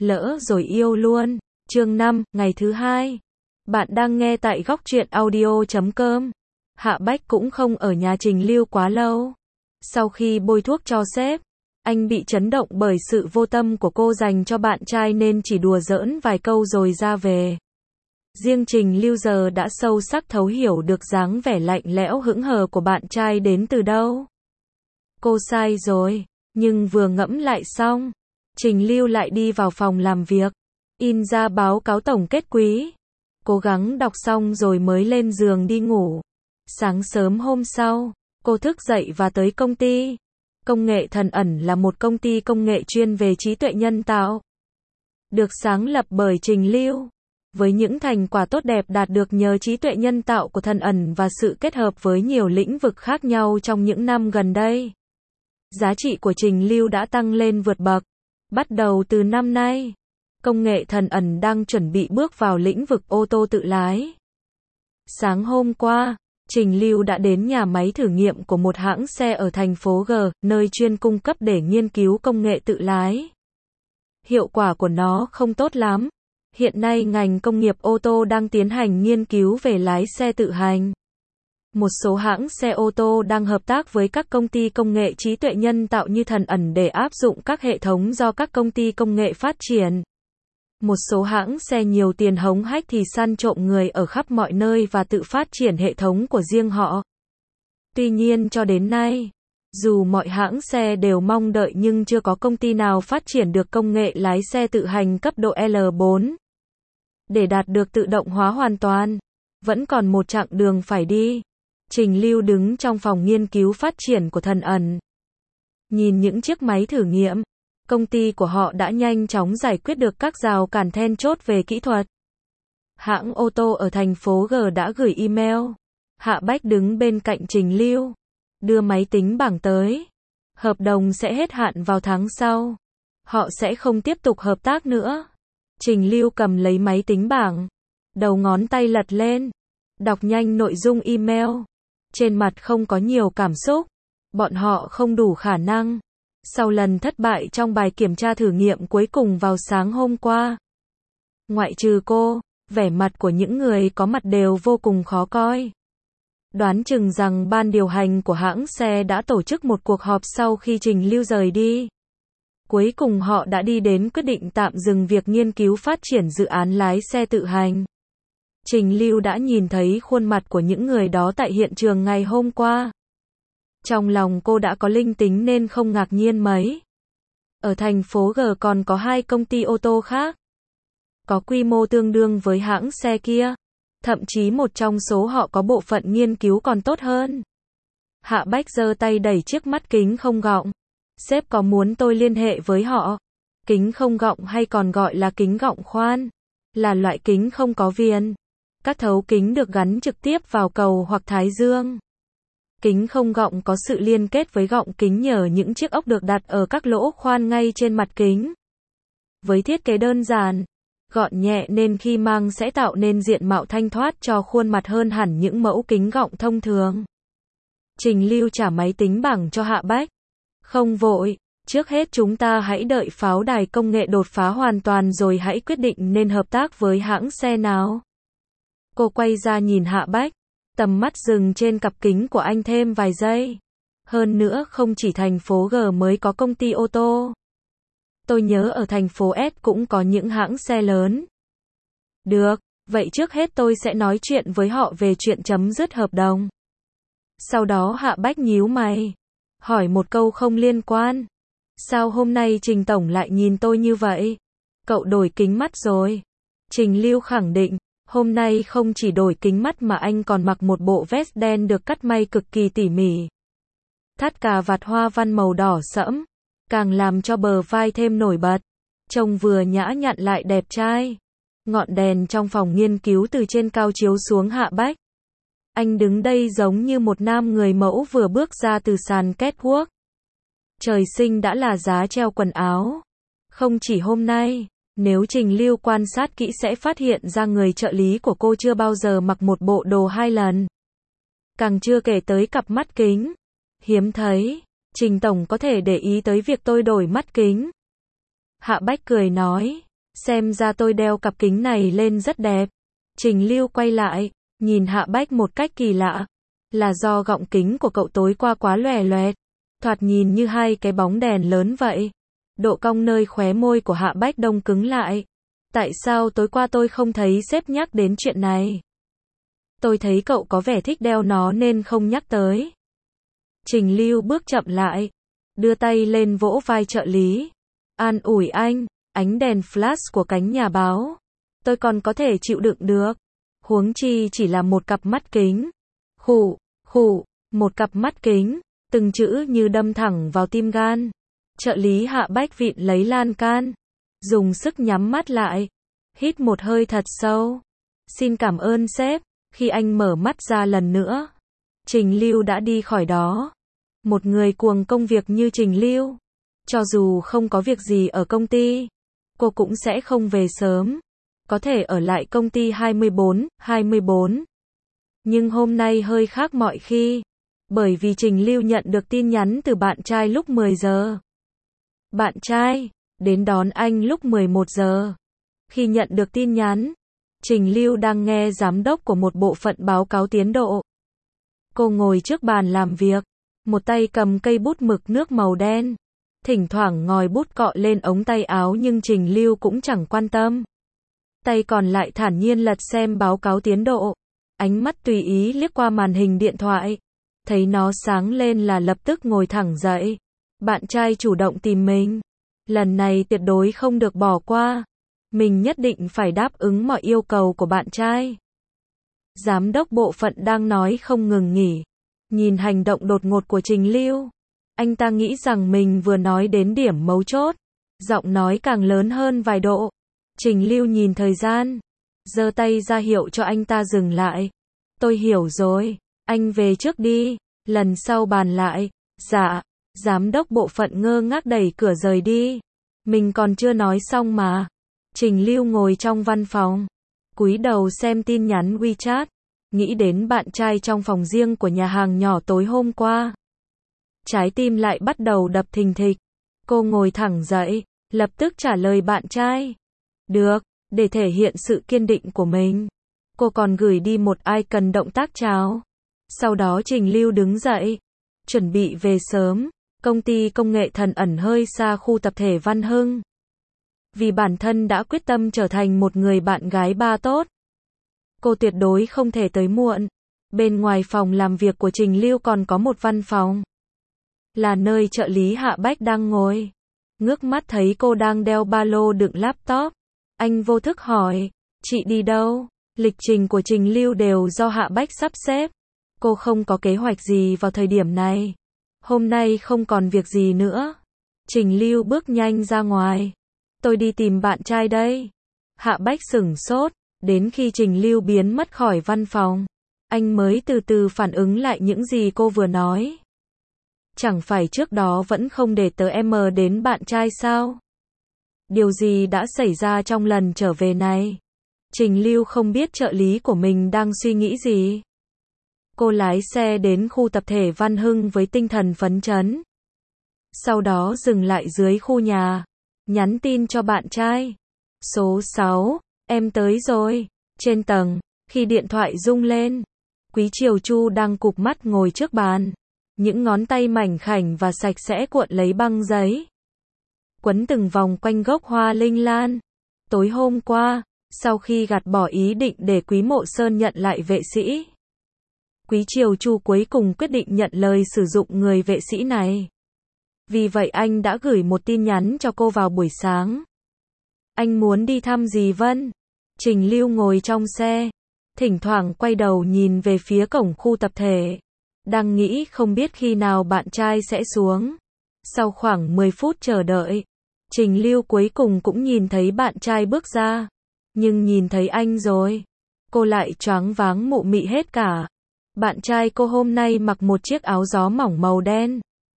lỡ rồi yêu luôn. Chương 5, ngày thứ 2. Bạn đang nghe tại góc truyện audio.com. Hạ Bách cũng không ở nhà Trình Lưu quá lâu. Sau khi bôi thuốc cho sếp, anh bị chấn động bởi sự vô tâm của cô dành cho bạn trai nên chỉ đùa giỡn vài câu rồi ra về. Riêng Trình Lưu giờ đã sâu sắc thấu hiểu được dáng vẻ lạnh lẽo hững hờ của bạn trai đến từ đâu. Cô sai rồi, nhưng vừa ngẫm lại xong, Trình Lưu lại đi vào phòng làm việc, in ra báo cáo tổng kết quý. Cố gắng đọc xong rồi mới lên giường đi ngủ. Sáng sớm hôm sau, cô thức dậy và tới công ty. Công nghệ Thần Ẩn là một công ty công nghệ chuyên về trí tuệ nhân tạo, được sáng lập bởi Trình Lưu. Với những thành quả tốt đẹp đạt được nhờ trí tuệ nhân tạo của Thần Ẩn và sự kết hợp với nhiều lĩnh vực khác nhau trong những năm gần đây, giá trị của Trình Lưu đã tăng lên vượt bậc. Bắt đầu từ năm nay, công nghệ Thần Ẩn đang chuẩn bị bước vào lĩnh vực ô tô tự lái. Sáng hôm qua, Trình Lưu đã đến nhà máy thử nghiệm của một hãng xe ở thành phố G, nơi chuyên cung cấp để nghiên cứu công nghệ tự lái. Hiệu quả của nó không tốt lắm. Hiện nay ngành công nghiệp ô tô đang tiến hành nghiên cứu về lái xe tự hành. Một số hãng xe ô tô đang hợp tác với các công ty công nghệ trí tuệ nhân tạo như Thần Ẩn để áp dụng các hệ thống do các công ty công nghệ phát triển. Một số hãng xe nhiều tiền hống hách thì săn trộm người ở khắp mọi nơi và tự phát triển hệ thống của riêng họ. Tuy nhiên cho đến nay, dù mọi hãng xe đều mong đợi nhưng chưa có công ty nào phát triển được công nghệ lái xe tự hành cấp độ L4. Để đạt được tự động hóa hoàn toàn, vẫn còn một chặng đường phải đi. Trình Lưu đứng trong phòng nghiên cứu phát triển của Thần Ẩn. Nhìn những chiếc máy thử nghiệm, công ty của họ đã nhanh chóng giải quyết được các rào cản then chốt về kỹ thuật. Hãng ô tô ở thành phố G đã gửi email. Hạ Bách đứng bên cạnh Trình Lưu, đưa máy tính bảng tới. Hợp đồng sẽ hết hạn vào tháng sau. Họ sẽ không tiếp tục hợp tác nữa. Trình Lưu cầm lấy máy tính bảng, đầu ngón tay lật lên, đọc nhanh nội dung email. Trên mặt không có nhiều cảm xúc. Bọn họ không đủ khả năng. Sau lần thất bại trong bài kiểm tra thử nghiệm cuối cùng vào sáng hôm qua, ngoại trừ cô, vẻ mặt của những người có mặt đều vô cùng khó coi. Đoán chừng rằng ban điều hành của hãng xe đã tổ chức một cuộc họp sau khi Trình Lưu rời đi. Cuối cùng họ đã đi đến quyết định tạm dừng việc nghiên cứu phát triển dự án lái xe tự hành. Trình Lưu đã nhìn thấy khuôn mặt của những người đó tại hiện trường ngày hôm qua. Trong lòng cô đã có linh tính nên không ngạc nhiên mấy. Ở thành phố G còn có 2 công ty ô tô khác, có quy mô tương đương với hãng xe kia. Thậm chí một trong số họ có bộ phận nghiên cứu còn tốt hơn. Hạ Bách giơ tay đẩy chiếc mắt kính không gọng. Sếp có muốn tôi liên hệ với họ? Kính không gọng hay còn gọi là kính gọng khoan, là loại kính không có viền. Các thấu kính được gắn trực tiếp vào cầu hoặc thái dương. Kính không gọng có sự liên kết với gọng kính nhờ những chiếc ốc được đặt ở các lỗ khoan ngay trên mặt kính. Với thiết kế đơn giản, gọn nhẹ nên khi mang sẽ tạo nên diện mạo thanh thoát cho khuôn mặt hơn hẳn những mẫu kính gọng thông thường. Trình Lưu trả máy tính bảng cho Hạ Bách. Không vội, trước hết chúng ta hãy đợi pháo đài công nghệ đột phá hoàn toàn rồi hãy quyết định nên hợp tác với hãng xe nào. Cô quay ra nhìn Hạ Bách, tầm mắt dừng trên cặp kính của anh thêm vài giây. Hơn nữa không chỉ thành phố G mới có công ty ô tô. Tôi nhớ ở thành phố S cũng có những hãng xe lớn. Được, vậy trước hết tôi sẽ nói chuyện với họ về chuyện chấm dứt hợp đồng. Sau đó Hạ Bách nhíu mày, hỏi một câu không liên quan. Sao hôm nay Trình Tổng lại nhìn tôi như vậy? Cậu đổi kính mắt rồi. Trình Lưu khẳng định, hôm nay không chỉ đổi kính mắt mà anh còn mặc một bộ vest đen được cắt may cực kỳ tỉ mỉ. Thắt cà vạt hoa văn màu đỏ sẫm, càng làm cho bờ vai thêm nổi bật. Trông vừa nhã nhặn lại đẹp trai. Ngọn đèn trong phòng nghiên cứu từ trên cao chiếu xuống Hạ Bách. Anh đứng đây giống như một nam người mẫu vừa bước ra từ sàn catwalk. Trời sinh đã là giá treo quần áo. Không chỉ hôm nay, nếu Trình Lưu quan sát kỹ sẽ phát hiện ra người trợ lý của cô chưa bao giờ mặc một bộ đồ 2 lần. Càng chưa kể tới cặp mắt kính. Hiếm thấy, Trình Tổng có thể để ý tới việc tôi đổi mắt kính. Hạ Bách cười nói, Xem ra tôi đeo cặp kính này lên rất đẹp. Trình Lưu quay lại, nhìn Hạ Bách một cách kỳ lạ. Là do gọng kính của cậu tối qua quá lòe loẹt, thoạt nhìn như hai cái bóng đèn lớn vậy. Độ cong nơi khóe môi của Hạ Bách đông cứng lại. Tại sao tối qua tôi không thấy sếp nhắc đến chuyện này? Tôi thấy cậu có vẻ thích đeo nó nên không nhắc tới. Trình Lưu bước chậm lại, đưa tay lên vỗ vai trợ lý. An ủi anh, ánh đèn flash của cánh nhà báo. Tôi còn có thể chịu đựng được. Huống chi chỉ là một cặp mắt kính. Khụ, khụ, một cặp mắt kính, từng chữ như đâm thẳng vào tim gan. Trợ lý Hạ Bách vịn lấy lan can, dùng sức nhắm mắt lại, hít một hơi thật sâu. Xin cảm ơn sếp. Khi anh mở mắt ra lần nữa, Trình Lưu đã đi khỏi đó. Một người cuồng công việc như Trình Lưu, cho dù không có việc gì ở công ty, cô cũng sẽ không về sớm. Có thể ở lại công ty 24. Nhưng hôm nay hơi khác mọi khi, bởi vì Trình Lưu nhận được tin nhắn từ bạn trai lúc 10 giờ. Bạn trai đến đón anh lúc 11 giờ. Khi nhận được tin nhắn, Trình Lưu đang nghe giám đốc của một bộ phận báo cáo tiến độ. Cô ngồi trước bàn làm việc, một tay cầm cây bút mực nước màu đen, thỉnh thoảng ngòi bút cọ lên ống tay áo nhưng Trình Lưu cũng chẳng quan tâm. Tay còn lại thản nhiên lật xem báo cáo tiến độ, ánh mắt tùy ý liếc qua màn hình điện thoại, thấy nó sáng lên là lập tức ngồi thẳng dậy. Bạn trai chủ động tìm mình, lần này tuyệt đối không được bỏ qua. Mình nhất định phải đáp ứng mọi yêu cầu của bạn trai. Giám đốc bộ phận đang nói không ngừng nghỉ. Nhìn hành động đột ngột của Trình Lưu, anh ta nghĩ rằng mình vừa nói đến điểm mấu chốt. Giọng nói càng lớn hơn vài độ. Trình Lưu nhìn thời gian, giơ tay ra hiệu cho anh ta dừng lại. Tôi hiểu rồi, anh về trước đi, lần sau bàn lại. Dạ. Giám đốc bộ phận ngơ ngác đẩy cửa rời đi. Mình còn chưa nói xong mà. Trình Lưu ngồi trong văn phòng, cúi đầu xem tin nhắn WeChat, nghĩ đến bạn trai trong phòng riêng của nhà hàng nhỏ tối hôm qua. Trái tim lại bắt đầu đập thình thịch. Cô ngồi thẳng dậy, lập tức trả lời bạn trai. Được, để thể hiện sự kiên định của mình. Cô còn gửi đi một icon động tác chào. Sau đó Trình Lưu đứng dậy, chuẩn bị về sớm. Công ty công nghệ Thần ẩn hơi xa khu tập thể Văn Hưng. Vì bản thân đã quyết tâm trở thành một người bạn gái ba tốt, cô tuyệt đối không thể tới muộn. Bên ngoài phòng làm việc của Trình Lưu còn có một văn phòng, là nơi trợ lý Hạ Bách đang ngồi. Ngước mắt thấy cô đang đeo ba lô đựng laptop, anh vô thức hỏi, chị đi đâu? Lịch trình của Trình Lưu đều do Hạ Bách sắp xếp. Cô không có kế hoạch gì vào thời điểm này. Hôm nay không còn việc gì nữa. Trình Lưu bước nhanh ra ngoài. Tôi đi tìm bạn trai đây. Hạ Bách sửng sốt, đến khi Trình Lưu biến mất khỏi văn phòng, anh mới từ từ phản ứng lại những gì cô vừa nói. Chẳng phải trước đó vẫn không để tớ em đến bạn trai sao? Điều gì đã xảy ra trong lần trở về này? Trình Lưu không biết trợ lý của mình đang suy nghĩ gì. Cô lái xe đến khu tập thể Văn Hưng với tinh thần phấn chấn. Sau đó dừng lại dưới khu nhà, nhắn tin cho bạn trai. Số 6, em tới rồi. Trên tầng, khi điện thoại rung lên, Quý Triều Chu đang cụp mắt ngồi trước bàn. Những ngón tay mảnh khảnh và sạch sẽ cuộn lấy băng giấy, quấn từng vòng quanh gốc hoa linh lan. Tối hôm qua, sau khi gạt bỏ ý định để Quý Mộ Sơn nhận lại vệ sĩ, Quý Triều Chu cuối cùng quyết định nhận lời sử dụng người vệ sĩ này. Vì vậy anh đã gửi một tin nhắn cho cô vào buổi sáng. Anh muốn đi thăm dì Vân. Trình Lưu ngồi trong xe, thỉnh thoảng quay đầu nhìn về phía cổng khu tập thể, đang nghĩ không biết khi nào bạn trai sẽ xuống. Sau khoảng 10 phút chờ đợi, Trình Lưu cuối cùng cũng nhìn thấy bạn trai bước ra. Nhưng nhìn thấy anh rồi, cô lại choáng váng mụ mị hết cả. Bạn trai cô hôm nay mặc một chiếc áo gió mỏng màu đen.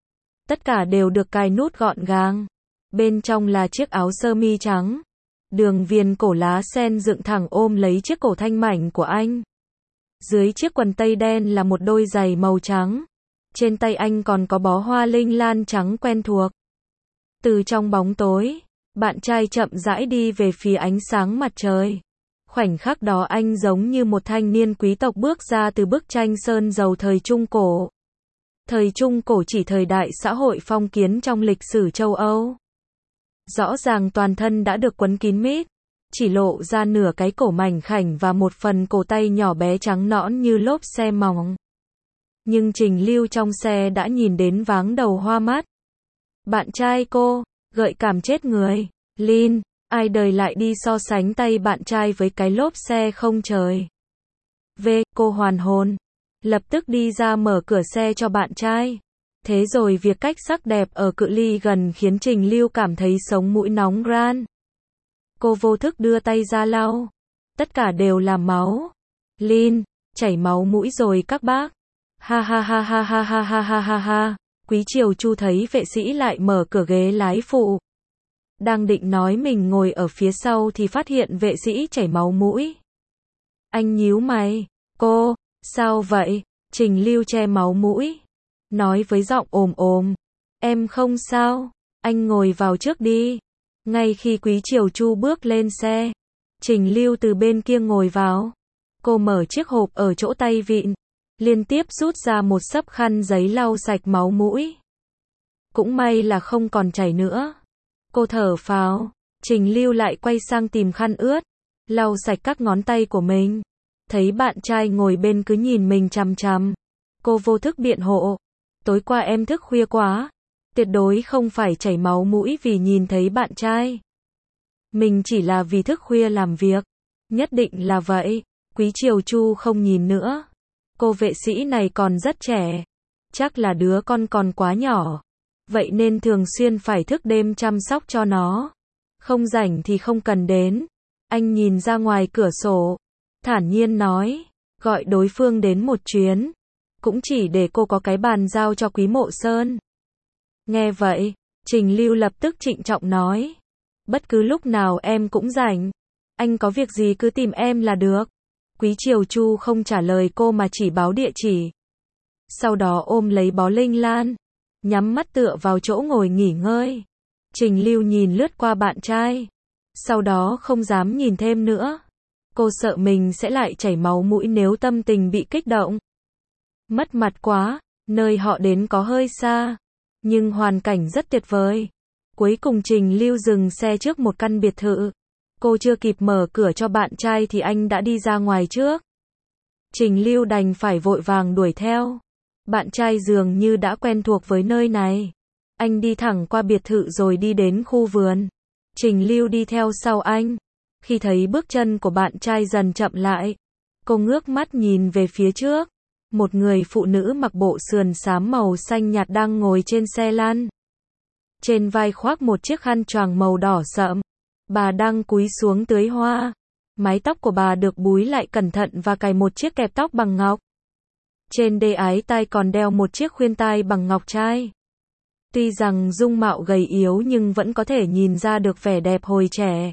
Tất cả đều được cài nút gọn gàng. Bên trong là chiếc áo sơ mi trắng. Đường viền cổ lá sen dựng thẳng ôm lấy chiếc cổ thanh mảnh của anh. Dưới chiếc quần tây đen là một đôi giày màu trắng. Trên tay anh còn có bó hoa linh lan trắng quen thuộc. Từ trong bóng tối, Bạn trai chậm rãi đi về phía ánh sáng mặt trời. Khoảnh khắc đó anh giống như một thanh niên quý tộc bước ra từ bức tranh sơn dầu thời Trung Cổ. Thời Trung Cổ chỉ thời đại xã hội phong kiến trong lịch sử châu Âu. Rõ ràng toàn thân đã được quấn kín mít, chỉ lộ ra nửa cái cổ mảnh khảnh và một phần cổ tay nhỏ bé trắng nõn như lốp xe mỏng. Nhưng Trình Lưu trong xe đã nhìn đến váng đầu hoa mắt. Bạn trai cô, gợi cảm chết người. Lin, ai đời lại đi so sánh tay bạn trai với cái lốp xe không trời. Cô hoàn hồn. Lập tức đi ra mở cửa xe cho bạn trai. Thế rồi việc cách sắc đẹp ở cự ly gần khiến Trình Lưu cảm thấy sống mũi nóng ran. Cô vô thức đưa tay ra lau. Tất cả đều là máu. Lin, chảy máu mũi rồi các bác. Ha ha ha ha ha ha ha ha ha ha. Quý Triều Chu thấy vệ sĩ lại mở cửa ghế lái phụ. Đang định nói mình ngồi ở phía sau thì phát hiện vệ sĩ chảy máu mũi. Anh nhíu mày. Cô, sao vậy? Trình Lưu che máu mũi. Nói với giọng ồm ồm. Em không sao. Anh ngồi vào trước đi. Ngay khi Quý Triều Chu bước lên xe, Trình Lưu từ bên kia ngồi vào. Cô mở chiếc hộp ở chỗ tay vịn, liên tiếp rút ra một xấp khăn giấy lau sạch máu mũi. Cũng may là không còn chảy nữa. Cô thở phào. Trình Lưu lại quay sang tìm khăn ướt, lau sạch các ngón tay của mình. Thấy bạn trai ngồi bên cứ nhìn mình chằm chằm. Cô vô thức biện hộ. Tối qua em thức khuya quá. Tuyệt đối không phải chảy máu mũi vì nhìn thấy bạn trai. Mình chỉ là vì thức khuya làm việc. Nhất định là vậy. Quý Triều Chu không nhìn nữa. Cô vệ sĩ này còn rất trẻ. Chắc là đứa con còn quá nhỏ. Vậy nên thường xuyên phải thức đêm chăm sóc cho nó. Không rảnh thì không cần đến. Anh nhìn ra ngoài cửa sổ. Thản nhiên nói. Gọi đối phương đến một chuyến. Cũng chỉ để cô có cái bàn giao cho Quý Mộ Sơn. Nghe vậy, Trình Lưu lập tức trịnh trọng nói. Bất cứ lúc nào em cũng rảnh. Anh có việc gì cứ tìm em là được. Quý Triều Chu không trả lời cô mà chỉ báo địa chỉ. Sau đó ôm lấy bó linh lan, nhắm mắt tựa vào chỗ ngồi nghỉ ngơi. Trình Lưu nhìn lướt qua bạn trai. Sau đó không dám nhìn thêm nữa. Cô sợ mình sẽ lại chảy máu mũi nếu tâm tình bị kích động. Mất mặt quá, nơi họ đến có hơi xa. Nhưng hoàn cảnh rất tuyệt vời. Cuối cùng Trình Lưu dừng xe trước một căn biệt thự. Cô chưa kịp mở cửa cho bạn trai thì anh đã đi ra ngoài trước. Trình Lưu đành phải vội vàng đuổi theo. Bạn trai dường như đã quen thuộc với nơi này. Anh đi thẳng qua biệt thự rồi đi đến khu vườn. Trình Lưu đi theo sau anh. Khi thấy bước chân của bạn trai dần chậm lại, cô ngước mắt nhìn về phía trước. Một người phụ nữ mặc bộ sườn xám màu xanh nhạt đang ngồi trên xe lăn. Trên vai khoác một chiếc khăn choàng màu đỏ sậm. Bà đang cúi xuống tưới hoa. Mái tóc của bà được búi lại cẩn thận và cài một chiếc kẹp tóc bằng ngọc. Trên đế ái tai còn đeo một chiếc khuyên tai bằng ngọc trai. Tuy rằng dung mạo gầy yếu nhưng vẫn có thể nhìn ra được vẻ đẹp hồi trẻ.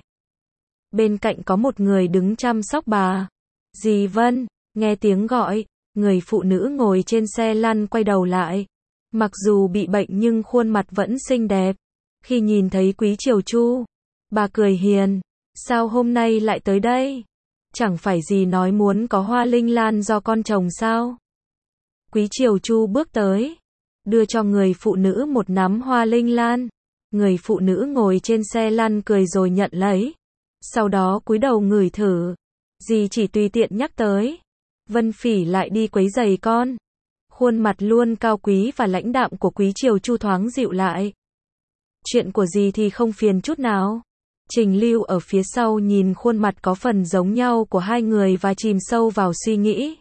Bên cạnh có một người đứng chăm sóc bà. Dì Vân, nghe tiếng gọi, người phụ nữ ngồi trên xe lăn quay đầu lại. Mặc dù bị bệnh nhưng khuôn mặt vẫn xinh đẹp. Khi nhìn thấy Quý Triều Chu, bà cười hiền. Sao hôm nay lại tới đây? Chẳng phải dì nói muốn có hoa linh lan do con trồng sao? Quý Triều Chu bước tới, đưa cho người phụ nữ một nắm hoa linh lan. Người phụ nữ ngồi trên xe lăn cười rồi nhận lấy. Sau đó cúi đầu ngửi thử. Dì chỉ tùy tiện nhắc tới. Vân Phỉ lại đi quấy rầy con. Khuôn mặt luôn cao quý và lãnh đạm của Quý Triều Chu thoáng dịu lại. Chuyện của dì thì không phiền chút nào. Trình Lưu ở phía sau nhìn khuôn mặt có phần giống nhau của hai người và chìm sâu vào suy nghĩ.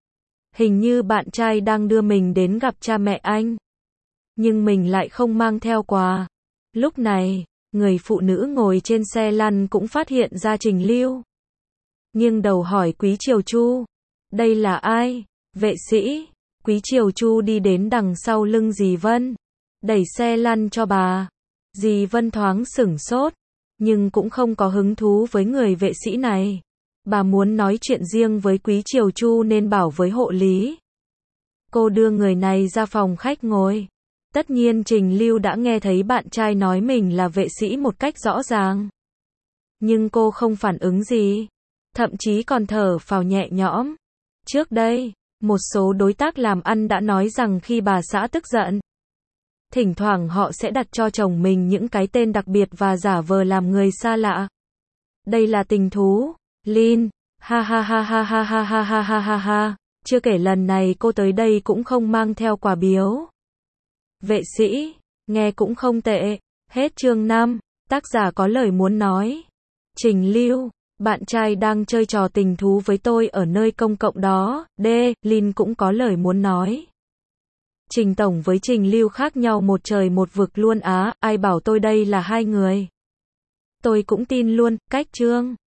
Hình như bạn trai đang đưa mình đến gặp cha mẹ anh. Nhưng mình lại không mang theo quà. Lúc này, người phụ nữ ngồi trên xe lăn cũng phát hiện ra Trình Lưu. Nghiêng đầu hỏi Quý Triều Chu. Đây là ai? Vệ sĩ. Quý Triều Chu đi đến đằng sau lưng dì Vân. Đẩy xe lăn cho bà. Dì Vân thoáng sửng sốt. Nhưng cũng không có hứng thú với người vệ sĩ này. Bà muốn nói chuyện riêng với Quý Triều Chu nên bảo với hộ lý. Cô đưa người này ra phòng khách ngồi. Tất nhiên Trình Lưu đã nghe thấy bạn trai nói mình là vệ sĩ một cách rõ ràng. Nhưng cô không phản ứng gì. Thậm chí còn thở phào nhẹ nhõm. Trước đây, một số đối tác làm ăn đã nói rằng khi bà xã tức giận, thỉnh thoảng họ sẽ đặt cho chồng mình những cái tên đặc biệt và giả vờ làm người xa lạ. Đây là tình thú. Lin, ha ha ha ha ha ha ha ha ha ha ha. Chưa kể lần này cô tới đây cũng không mang theo quà biếu. Vệ sĩ, nghe cũng không tệ. Hết chương 5, tác giả có lời muốn nói. Trình Lưu, bạn trai đang chơi trò tình thú với tôi ở nơi công cộng đó. D, Lin cũng có lời muốn nói. Trình Tổng với Trình Lưu khác nhau một trời một vực luôn á, ai bảo tôi đây là hai người. Tôi cũng tin luôn, cách chương.